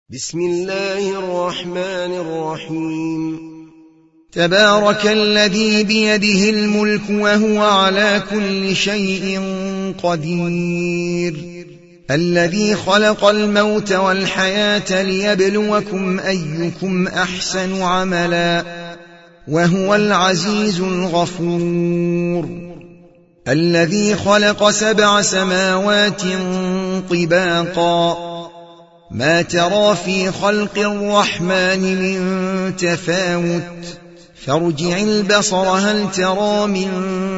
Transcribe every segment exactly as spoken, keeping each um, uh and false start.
بسم الله الرحمن الرحيم. تبارك الذي بيده الملك وهو على كل شيء قدير، الذي خلق الموت والحياة ليبلوكم أيكم أحسن عملا، وهو العزيز الغفور، الذي خلق سبع سماوات طباقا، ما ترى في خلق الرحمن من تفاوت، فارجع البصر هل ترى من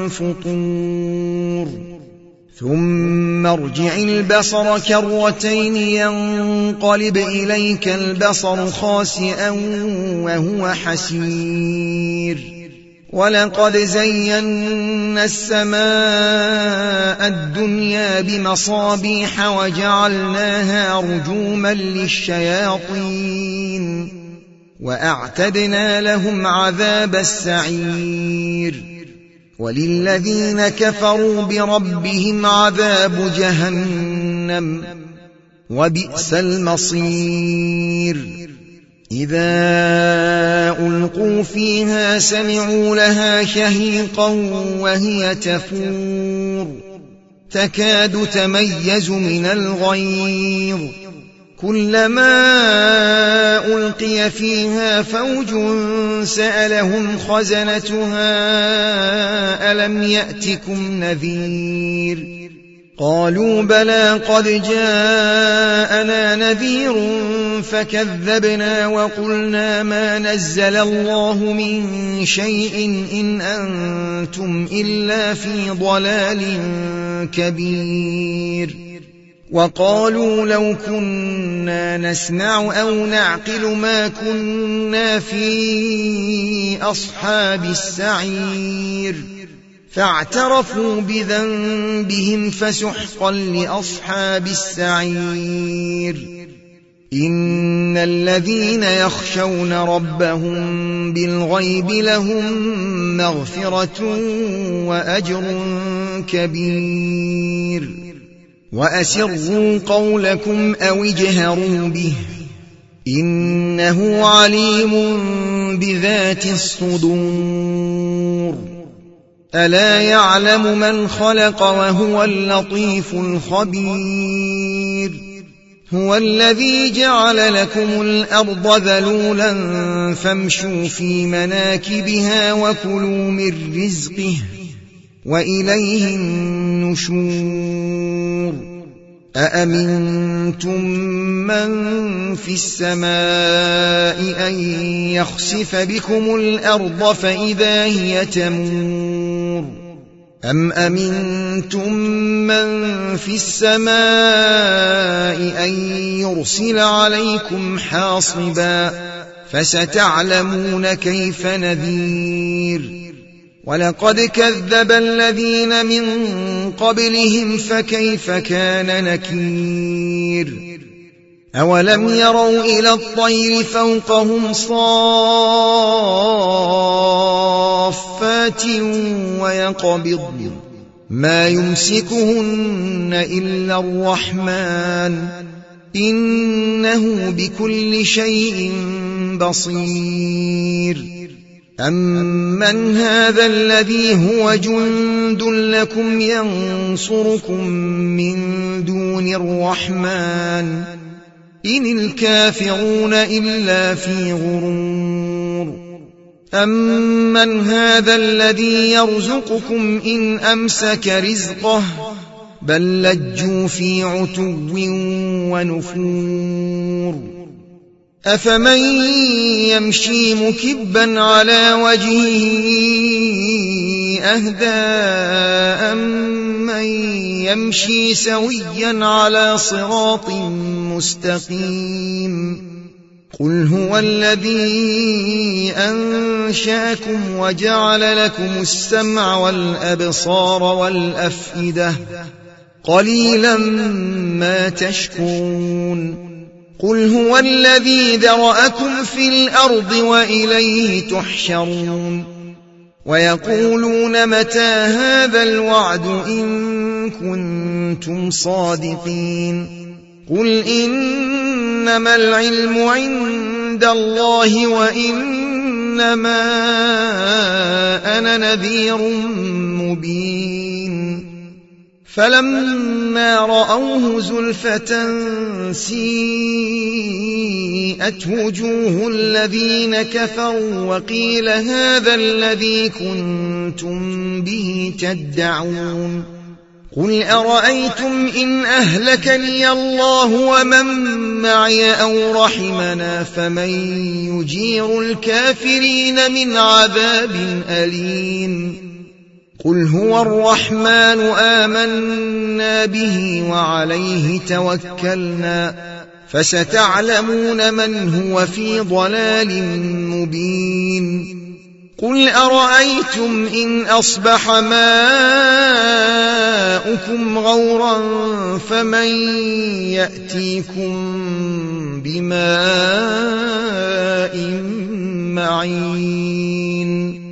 فطور، ثم ارجع البصر كرتين ينقلب إليك البصر خاسئا وهو حسير، ولقد زينا السماء الدنيا بمصابيح وجعلناها رجوما للشياطين، وأعتدنا لهم عذاب السعير، وللذين كفروا بربهم عذاب جهنم وبئس المصير. إذا ألقوا فيها سمعوا لها شهيقا وهي تفور، تكاد تميز من الغيظ، كلما ألقي فيها فوج سألهم خزنتها ألم يأتكم نذير، قالوا بلى قد جاءنا نذير فكذبنا وقلنا ما نزل الله من شيء إن أنتم إلا في ضلال كبير، وقالوا لو كنا نسمع أو نعقل ما كنا في أصحاب السعير، فاعترفوا بذنبهم فسحقا لأصحاب السعير. إن الذين يخشون ربهم بالغيب لهم مغفرة وأجر كبير، وأسروا قولكم أو اجهروا به إنه عليم بذات الصدور. ألا يعلم من خلق وهو اللطيف الخبير، هو الذي جعل لكم الأرض ذلولا فامشوا في مناكبها وكلوا من رزقه وإليه النشور. أأمنتم من في السماء أن يخسف بكم الأرض فإذا هي تمور، أم أمنتم من في السماء أن يرسل عليكم حاصبا، فستعلمون كيف نذير. ولقد كذب الذين من قبلهم فكيف كان نكير. أولم يروا إلى الطير فوقهم صافات ويقبضن ما يمسكهن إلا الرحمن إنه بكل شيء بصير. أمن هذا الذي هو جند لكم ينصركم من دون الرحمن إن الكافرون إلا في غرور. أمن هذا الذي يرزقكم إن أمسك رزقه بل لجوا في عتو ونفور. أفمن يمشي مكبا على وجهه أهدى أمن يمشي سويا على صراط مستقيم. قل هو الذي أنشأكم وجعل لكم السمع والأبصار والأفئدة قليلا ما تشكرون. قل هو الذي ذرأكم في الأرض وإليه تحشرون. ويقولون متى هذا الوعد إن كنتم صادقين. قل إنما العلم عند الله وإنما أنا نذير مبين فلما رأوه زلفة سيئت وجوه الذين كفروا وقيل هذا الذي كنتم به تدعون قل أرأيتم إن أهلكني الله ومن معي أو رحمنا فمن يجير الكافرين من عذاب أليم قل هو الرحمن آمنا به وعليه توكلنا فستعلمون من هو في ضلال مبين قل أرأيتم إن أصبح ماؤكم غورا فمن يأتيكم بماء معين